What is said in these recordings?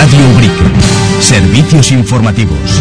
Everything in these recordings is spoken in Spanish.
Radio Ubrique. Servicios informativos.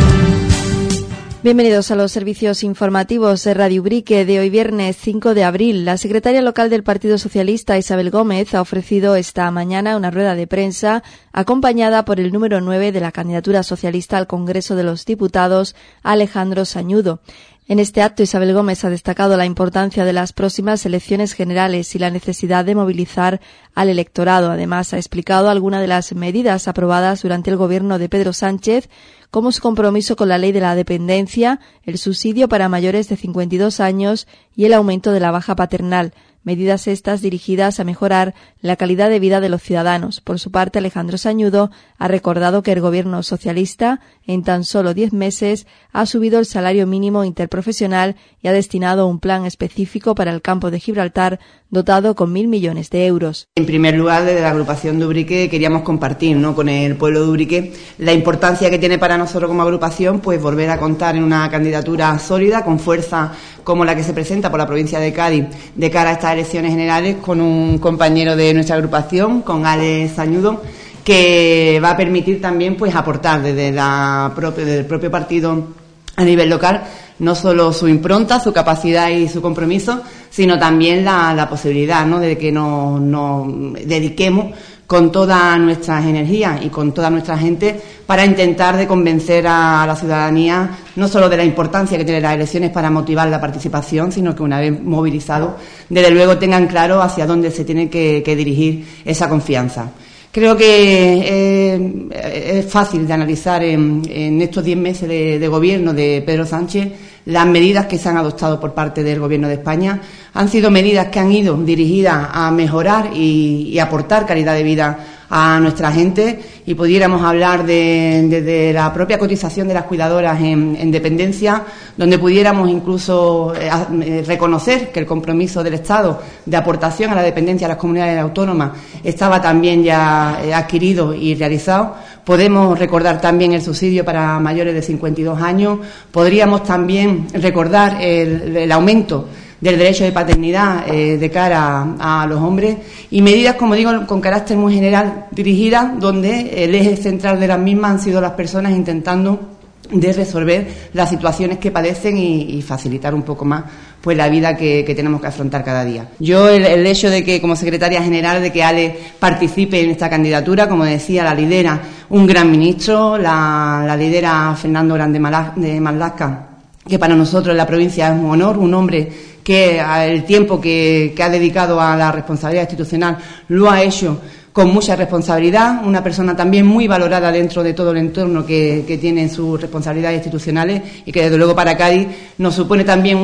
Bienvenidos a los servicios informativos de Radio Ubrique de hoy viernes 5 de abril. La secretaria local del Partido Socialista, Isabel Gómez, ha ofrecido esta mañana una rueda de prensa acompañada por el número 9 de la candidatura socialista al Congreso de los Diputados, Alejandro Sañudo. En este acto, Isabel Gómez ha destacado la importancia de las próximas elecciones generales y la necesidad de movilizar al electorado. Además, ha explicado algunas de las medidas aprobadas durante el gobierno de Pedro Sánchez, como su compromiso con la ley de la dependencia, el subsidio para mayores de 52 años y el aumento de la baja paternal. Medidas estas dirigidas a mejorar la calidad de vida de los ciudadanos. Por su parte, Alejandro Sañudo ha recordado que el gobierno socialista, en tan solo 10 meses, ha subido el salario mínimo interprofesional y ha destinado un plan específico para el campo de Gibraltar, dotado con 1.000 millones de euros. En primer lugar, desde la agrupación de Ubrique queríamos compartir, con el pueblo de Ubrique la importancia que tiene para nosotros como agrupación, pues volver a contar en una candidatura sólida, con fuerza como la que se presenta por la provincia de Cádiz de cara a estas elecciones generales, con un compañero de nuestra agrupación, con Alex Sañudo, que va a permitir también pues aportar desde el propio partido a nivel local no solo su impronta, su capacidad y su compromiso, sino también la posibilidad de que nos dediquemos con todas nuestras energías y con toda nuestra gente para intentar de convencer a la ciudadanía no solo de la importancia que tienen las elecciones para motivar la participación, sino que una vez movilizados, desde luego tengan claro hacia dónde se tiene que dirigir esa confianza. Creo que es fácil de analizar en estos 10 meses de gobierno de Pedro Sánchez las medidas que se han adoptado por parte del Gobierno de España. Han sido medidas que han ido dirigidas a mejorar y aportar calidad de vida a nuestra gente, y pudiéramos hablar de la propia cotización de las cuidadoras en dependencia, donde pudiéramos incluso reconocer que el compromiso del Estado de aportación a la dependencia de las comunidades autónomas estaba también ya adquirido y realizado. Podemos recordar también el subsidio para mayores de 52 años, podríamos también recordar el aumento del derecho de paternidad de cara a los hombres, y medidas, como digo, con carácter muy general dirigidas, donde el eje central de las mismas han sido las personas intentando de resolver las situaciones que padecen y facilitar un poco más pues la vida que tenemos que afrontar cada día. Yo el hecho de que como secretaria general de que Ale participe en esta candidatura, como decía, la lidera un gran ministro, la lidera Fernando Grande de Marlaska, que para nosotros en la provincia es un honor, un hombre que el tiempo que ha dedicado a la responsabilidad institucional lo ha hecho con mucha responsabilidad, una persona también muy valorada dentro de todo el entorno que tiene sus responsabilidades institucionales, y que desde luego para Cádiz nos supone también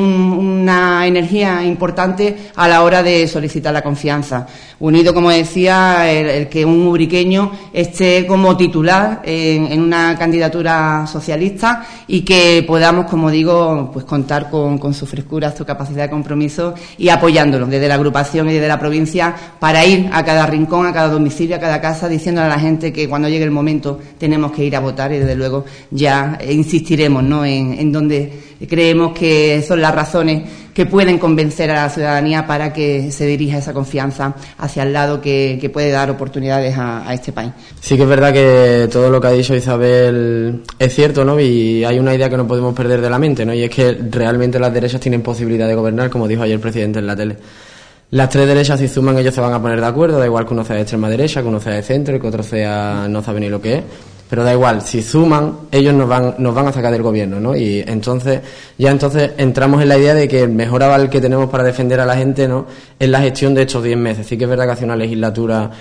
una energía importante a la hora de solicitar la confianza. Unido, como decía, el que un ubriqueño esté como titular en una candidatura socialista, y que podamos, como digo, pues contar con su frescura, su capacidad de compromiso, y apoyándolo desde la agrupación y desde la provincia para ir a cada rincón, a cada domicilio, a cada casa, diciéndole a la gente que cuando llegue el momento tenemos que ir a votar, y desde luego ya insistiremos en donde creemos que son las razones que pueden convencer a la ciudadanía para que se dirija esa confianza hacia el lado que puede dar oportunidades a este país. Sí que es verdad que todo lo que ha dicho Isabel es cierto, ¿no? Y hay una idea que no podemos perder de la mente, ¿no? Y es que realmente las derechas tienen posibilidad de gobernar, como dijo ayer el presidente en la tele. Las tres derechas, si suman, ellos se van a poner de acuerdo, da igual que uno sea de extrema derecha, que uno sea de centro y que otro sea no sabe ni lo que es, pero da igual, si suman, ellos nos van a sacar del gobierno, ¿no? Y entonces entramos en la idea de que el mejor aval que tenemos para defender a la gente, ¿no?, es la gestión de estos 10 meses. Sí que es verdad que hace una legislatura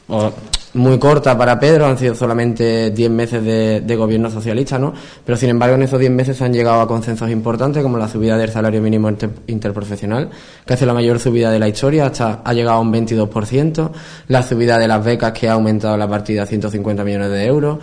muy corta para Pedro, han sido solamente 10 meses de gobierno socialista, ¿no? Pero sin embargo en esos 10 meses se han llegado a consensos importantes, como la subida del salario mínimo interprofesional, que hace la mayor subida de la historia, hasta ha llegado a un 22%, la subida de las becas, que ha aumentado la partida a 150 millones de euros,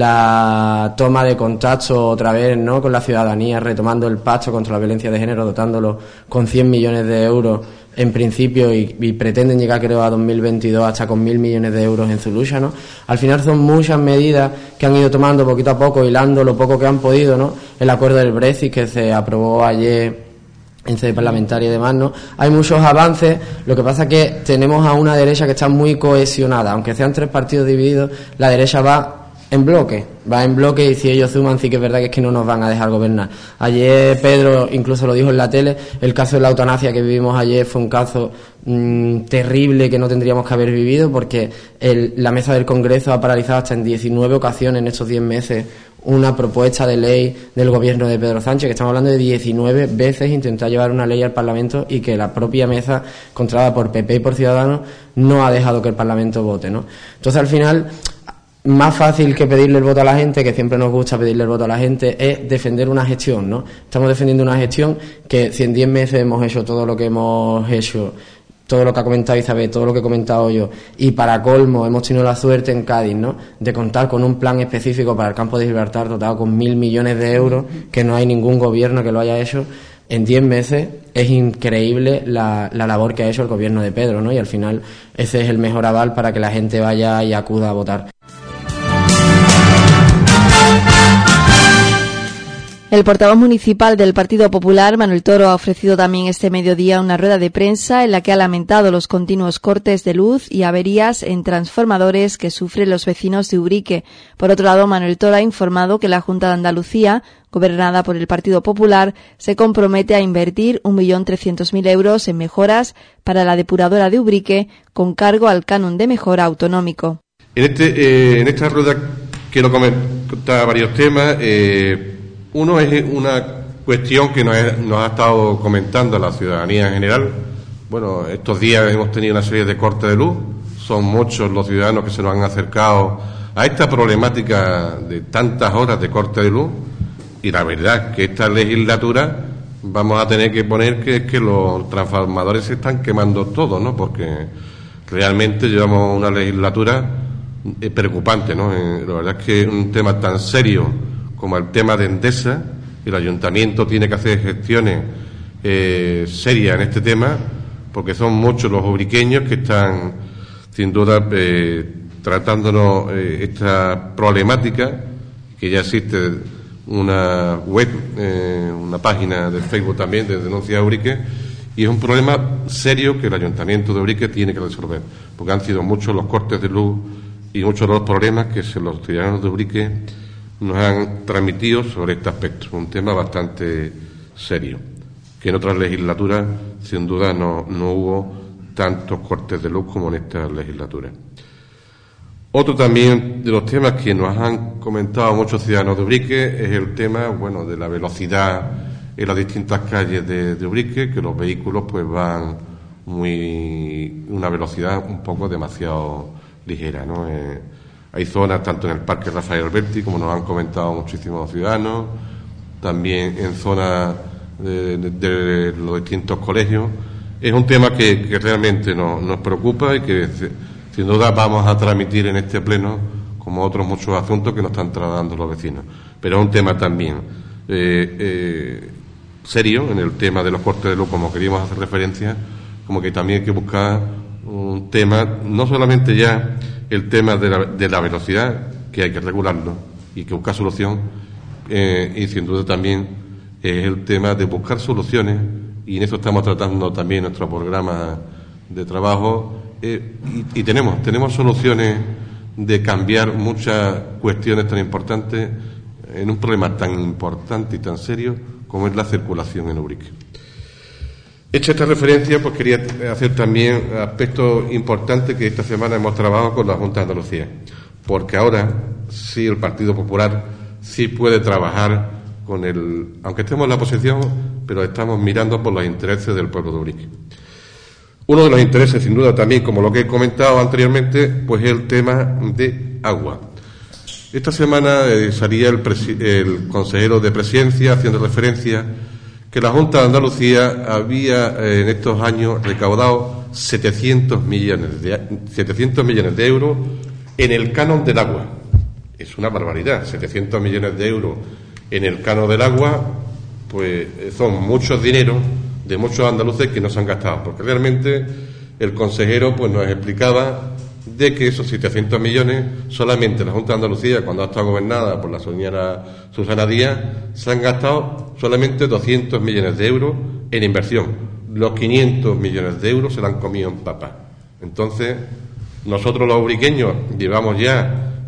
la toma de contacto otra vez, ¿no?, con la ciudadanía, retomando el pacto contra la violencia de género, dotándolo con 100 millones de euros en principio, y pretenden llegar, creo, a 2022 hasta con 1.000 millones de euros en su lucha, ¿no? Al final son muchas medidas que han ido tomando poquito a poco, hilando lo poco que han podido, ¿no? El acuerdo del Brexit, que se aprobó ayer en sede parlamentaria y demás, ¿no? Hay muchos avances. Lo que pasa es que tenemos a una derecha que está muy cohesionada, aunque sean tres partidos divididos, la derecha va en bloque, va en bloque, y si ellos suman sí que es verdad que es que no nos van a dejar gobernar. Ayer Pedro incluso lo dijo en la tele, el caso de la eutanasia que vivimos ayer fue un caso terrible que no tendríamos que haber vivido, porque la mesa del Congreso ha paralizado hasta en 19 ocasiones en estos 10 meses una propuesta de ley del gobierno de Pedro Sánchez, que estamos hablando de 19 veces intentar llevar una ley al Parlamento y que la propia mesa, controlada por PP y por Ciudadanos, no ha dejado que el Parlamento vote, ¿no? Entonces, al final, más fácil que pedirle el voto a la gente, que siempre nos gusta pedirle el voto a la gente, es defender una gestión, ¿no? Estamos defendiendo una gestión que si en 10 meses hemos hecho todo lo que hemos hecho, todo lo que ha comentado Isabel, todo lo que he comentado yo, y para colmo hemos tenido la suerte en Cádiz, ¿no?, de contar con un plan específico para el campo de Gibraltar dotado con 1.000 millones de euros, que no hay ningún gobierno que lo haya hecho. En 10 meses es increíble la labor que ha hecho el gobierno de Pedro, ¿no? Y al final ese es el mejor aval para que la gente vaya y acuda a votar. El portavoz municipal del Partido Popular, Manuel Toro, ha ofrecido también este mediodía una rueda de prensa en la que ha lamentado los continuos cortes de luz y averías en transformadores que sufren los vecinos de Ubrique. Por otro lado, Manuel Toro ha informado que la Junta de Andalucía, gobernada por el Partido Popular, se compromete a invertir 1.300.000 euros en mejoras para la depuradora de Ubrique, con cargo al canon de mejora autonómico. En esta rueda quiero comentar varios temas. Uno es una cuestión que nos ha estado comentando la ciudadanía en general. Bueno, estos días hemos tenido una serie de cortes de luz. Son muchos los ciudadanos que se nos han acercado a esta problemática de tantas horas de corte de luz. Y la verdad que esta legislatura vamos a tener que poner que los transformadores se están quemando todos, ¿no? Porque realmente llevamos una legislatura preocupante, ¿no? La verdad es que un tema tan serio como el tema de Endesa, el ayuntamiento tiene que hacer gestiones serias en este tema, porque son muchos los ubriqueños que están, sin duda, tratándonos esta problemática, que ya existe una web, una página de Facebook también de Denuncia Ubrique, y es un problema serio que el ayuntamiento de Ubrique tiene que resolver, porque han sido muchos los cortes de luz y muchos los problemas que los ciudadanos de Ubrique nos han transmitido sobre este aspecto, un tema bastante serio, que en otras legislaturas sin duda no hubo tantos cortes de luz como en esta legislatura. Otro también de los temas que nos han comentado muchos ciudadanos de Ubrique es el tema, bueno, de la velocidad en las distintas calles de Ubrique, que los vehículos pues van una velocidad un poco demasiado ligera, ¿no? Hay zonas tanto en el Parque Rafael Alberti, como nos han comentado muchísimos ciudadanos, también en zonas de los distintos colegios. Es un tema que realmente nos preocupa y que sin duda vamos a transmitir en este pleno, como otros muchos asuntos que nos están trasladando los vecinos. Pero es un tema también serio en el tema de los cortes de luz, como queríamos hacer referencia, como que también hay que buscar un tema, no solamente ya el tema de la velocidad, que hay que regularlo y que buscar solución, y sin duda también es el tema de buscar soluciones, y en eso estamos tratando también nuestro programa de trabajo, y tenemos soluciones de cambiar muchas cuestiones tan importantes en un problema tan importante y tan serio como es la circulación en Ubrique. Hecha esta referencia, pues quería hacer también aspectos importantes que esta semana hemos trabajado con la Junta de Andalucía, porque ahora sí el Partido Popular sí puede trabajar aunque estemos en la oposición, pero estamos mirando por los intereses del pueblo de Ubrique. Uno de los intereses, sin duda, también, como lo que he comentado anteriormente, pues es el tema de agua. Esta semana salía el consejero de Presidencia haciendo referencia que la Junta de Andalucía había en estos años recaudado 700 millones de euros en el canon del agua. Es una barbaridad, 700 millones de euros en el canon del agua, pues son muchos dineros de muchos andaluces que no se han gastado, porque realmente el consejero pues nos explicaba de que esos 700 millones solamente la Junta de Andalucía, cuando ha estado gobernada por la señora Susana Díaz, se han gastado solamente 200 millones de euros en inversión. Los 500 millones de euros se la han comido en papa. Entonces, nosotros los ubriqueños llevamos ya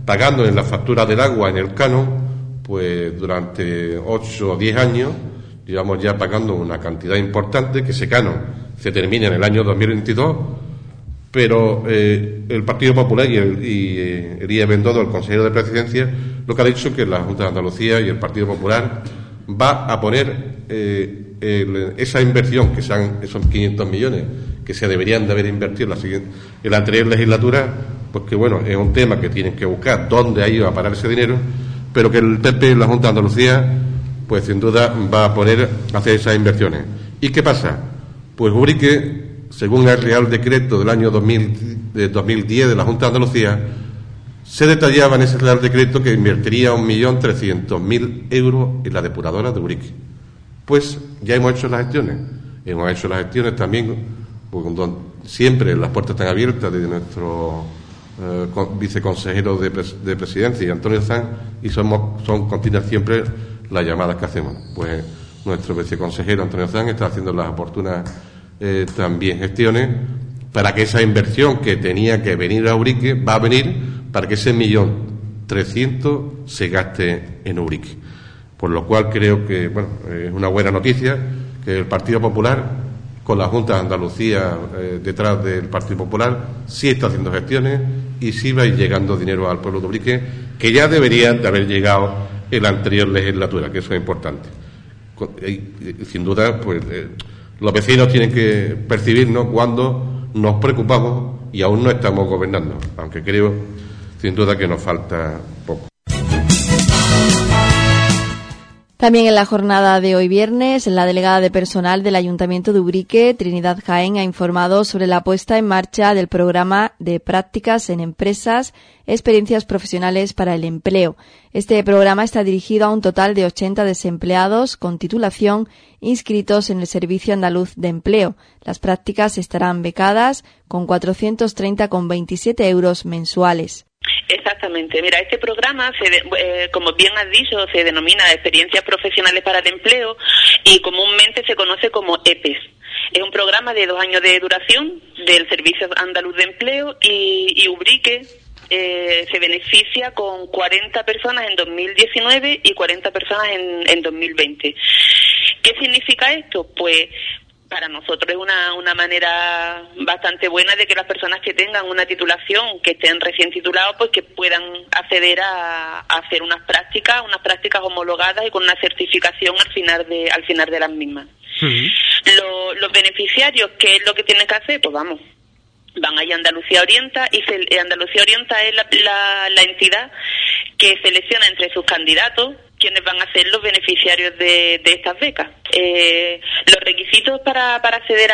pagando en la factura del agua, en el canon, pues durante 8 o 10 años, llevamos ya pagando una cantidad importante, que ese canon se termina en el año 2022, pero el Partido Popular y Elías Bendodo, el consejero de Presidencia, lo que ha dicho es que la Junta de Andalucía y el Partido Popular va a poner esa inversión, que son 500 millones, que se deberían de haber invertido en la anterior legislatura, pues que bueno, es un tema que tienen que buscar dónde ha ido a parar ese dinero, pero que el PP y la Junta de Andalucía, pues sin duda va a poner a hacer esas inversiones. ¿Y qué pasa? Pues Ubrique, según el Real Decreto del año 2010 de la Junta de Andalucía, se detallaba en ese Real Decreto que invertiría 1.300.000 euros en la depuradora de Ubrique. Pues ya hemos hecho las gestiones también, pues, siempre las puertas están abiertas de nuestro viceconsejero de Presidencia, Antonio Sanz, y son continuas siempre las llamadas que hacemos. Pues nuestro viceconsejero Antonio Sanz está haciendo las oportunas también gestiones para que esa inversión que tenía que venir a Ubrique va a venir, para que ese 1.300.000 se gaste en Ubrique. Por lo cual creo que es una buena noticia que el Partido Popular, con la Junta de Andalucía detrás del Partido Popular, sí está haciendo gestiones y sí va a ir llegando dinero al pueblo de Ubrique, que ya deberían de haber llegado en la anterior legislatura, que eso es importante. Y sin duda, pues los vecinos tienen que percibirnos cuando nos preocupamos y aún no estamos gobernando, aunque creo sin duda que nos falta poco. También en la jornada de hoy viernes, la delegada de personal del Ayuntamiento de Ubrique, Trinidad Jaén, ha informado sobre la puesta en marcha del programa de prácticas en empresas, experiencias profesionales para el empleo. Este programa está dirigido a un total de 80 desempleados con titulación inscritos en el Servicio Andaluz de Empleo. Las prácticas estarán becadas con 430,27 euros mensuales. Exactamente. Mira, este programa, como bien has dicho, se denomina Experiencias Profesionales para el Empleo y comúnmente se conoce como EPES. Es un programa de 2 años de duración del Servicio Andaluz de Empleo y Ubrique se beneficia con 40 personas en 2019 y 40 personas en 2020. ¿Qué significa esto? Pues para nosotros es una manera bastante buena de que las personas que tengan una titulación, que estén recién titulados, pues que puedan acceder a hacer unas prácticas homologadas y con una certificación al final de las mismas. Uh-huh. Los beneficiarios, ¿qué es lo que tienen que hacer? Pues van ahí a Andalucía Orienta, y Andalucía Orienta es la entidad que selecciona entre sus candidatos quienes van a ser los beneficiarios de estas becas. Los requisitos para acceder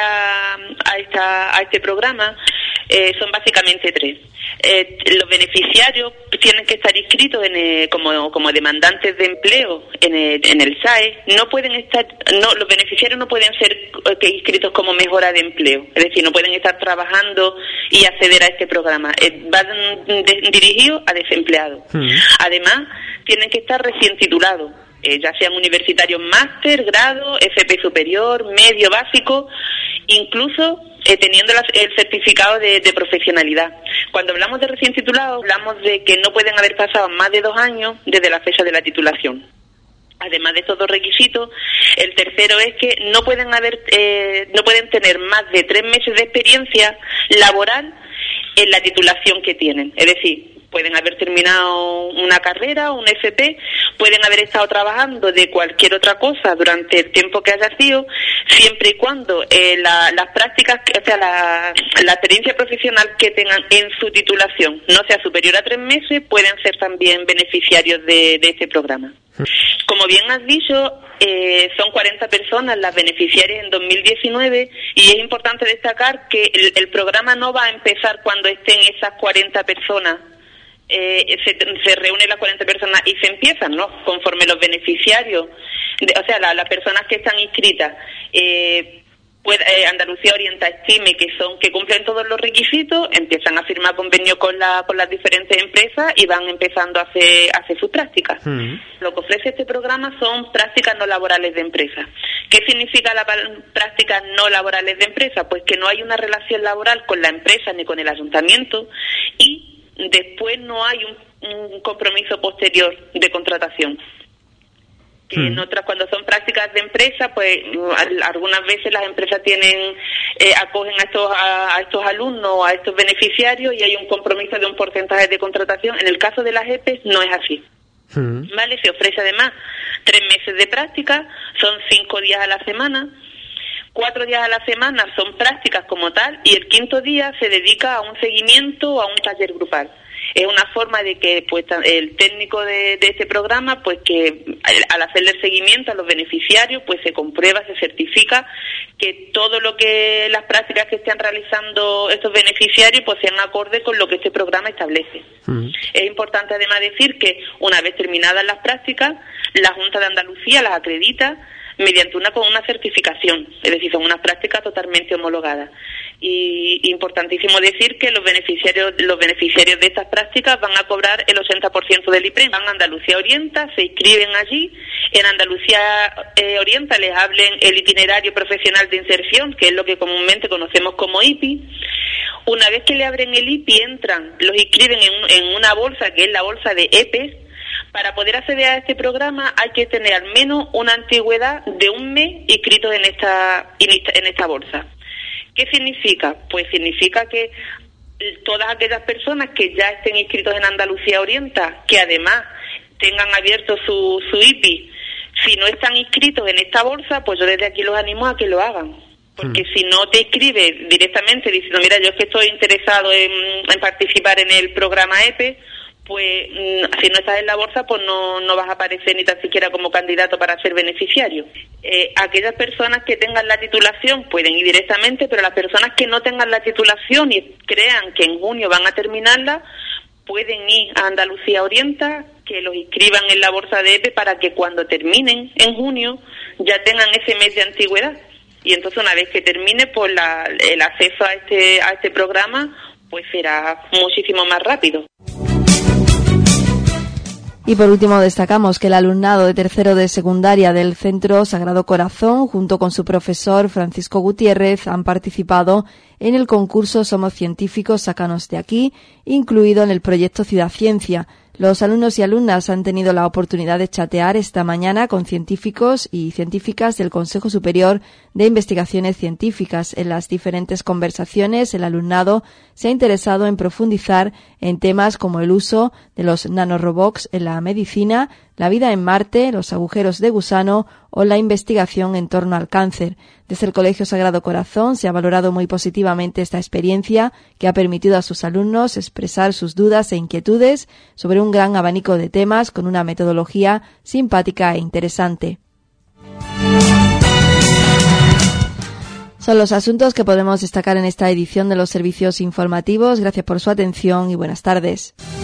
a este programa son básicamente 3. Los beneficiarios tienen que estar inscritos como demandantes de empleo en el SAE. Los beneficiarios no pueden ser inscritos como mejora de empleo, es decir, no pueden estar trabajando y acceder a este programa. Van dirigidos a desempleados. Además, tienen que estar recién titulados, ya sean universitarios máster, grado, FP superior, medio, básico, incluso teniendo el certificado de profesionalidad. Cuando hablamos de recién titulados, hablamos de que no pueden haber pasado más de 2 años desde la fecha de la titulación. Además de estos 2 requisitos, el tercero es que no pueden tener más de 3 meses de experiencia laboral en la titulación que tienen. Es decir, pueden haber terminado una carrera, un FP, pueden haber estado trabajando de cualquier otra cosa durante el tiempo que haya sido, siempre y cuando las prácticas, o sea, la experiencia profesional que tengan en su titulación no sea superior a 3 meses, pueden ser también beneficiarios de este programa. Como bien has dicho, son 40 personas las beneficiarias en 2019 y es importante destacar que el programa no va a empezar cuando estén esas 40 personas. Se reúnen las 40 personas y se empiezan, ¿no? Conforme los beneficiarios, las personas que están inscritas, Andalucía Orienta estime que cumplen todos los requisitos, empiezan a firmar convenios con las diferentes empresas y van empezando a hacer sus prácticas. Lo que ofrece este programa son prácticas no laborales de empresa. ¿Qué significa las prácticas no laborales de empresa? Pues que no hay una relación laboral con la empresa ni con el ayuntamiento y después no hay un compromiso posterior de contratación. Que en otras, cuando son prácticas de empresa, pues algunas veces las empresas acogen a estos alumnos, a estos beneficiarios, y hay un compromiso de un porcentaje de contratación. En el caso de las EPEs no es así. ¿Vale? Se ofrece además 3 meses de práctica, son 5 días a la semana, 4 días a la semana son prácticas como tal, y el 5.º día se dedica a un seguimiento o a un taller grupal. Es una forma de que pues el técnico de este programa, pues que al hacerle el seguimiento a los beneficiarios, pues se comprueba, se certifica que todo lo que las prácticas que están realizando estos beneficiarios pues sean acorde con lo que este programa establece. Es importante además decir que una vez terminadas las prácticas, la Junta de Andalucía las acredita mediante una certificación, es decir, son unas prácticas totalmente homologadas. Y importantísimo decir que los beneficiarios de estas prácticas van a cobrar el 80% del IPREM. Van a Andalucía Orienta, se inscriben allí. En Andalucía Orienta les hablen el itinerario profesional de inserción, que es lo que comúnmente conocemos como IPI. Una vez que le abren el IPI, los inscriben en una bolsa, que es la bolsa de EPES. Para poder acceder a este programa hay que tener al menos una antigüedad de 1 mes inscritos en esta bolsa. ¿Qué significa? Pues significa que todas aquellas personas que ya estén inscritos en Andalucía Orienta, que además tengan abierto su IPI, si no están inscritos en esta bolsa, pues yo desde aquí los animo a que lo hagan. Porque si no te inscribes directamente diciendo, mira, yo es que estoy interesado en participar en el programa EPE, pues si no estás en la bolsa, pues no vas a aparecer ni tan siquiera como candidato para ser beneficiario. Aquellas personas que tengan la titulación pueden ir directamente, pero las personas que no tengan la titulación y crean que en junio van a terminarla, pueden ir a Andalucía Orienta, que los inscriban en la bolsa de EPE para que cuando terminen en junio ya tengan ese mes de antigüedad. Y entonces una vez que termine, pues el acceso a este programa pues será muchísimo más rápido. Y por último destacamos que el alumnado de tercero de secundaria del Centro Sagrado Corazón, junto con su profesor Francisco Gutiérrez, han participado en el concurso Somos Científicos, Sácanos de Aquí, incluido en el proyecto Ciudad Ciencia. Los alumnos y alumnas han tenido la oportunidad de chatear esta mañana con científicos y científicas del Consejo Superior de Investigaciones Científicas. En las diferentes conversaciones, el alumnado se ha interesado en profundizar en temas como el uso de los nanorobots en la medicina, la vida en Marte, los agujeros de gusano o la investigación en torno al cáncer. Desde el Colegio Sagrado Corazón se ha valorado muy positivamente esta experiencia que ha permitido a sus alumnos expresar sus dudas e inquietudes sobre un gran abanico de temas con una metodología simpática e interesante. Son los asuntos que podemos destacar en esta edición de los servicios informativos. Gracias por su atención y buenas tardes.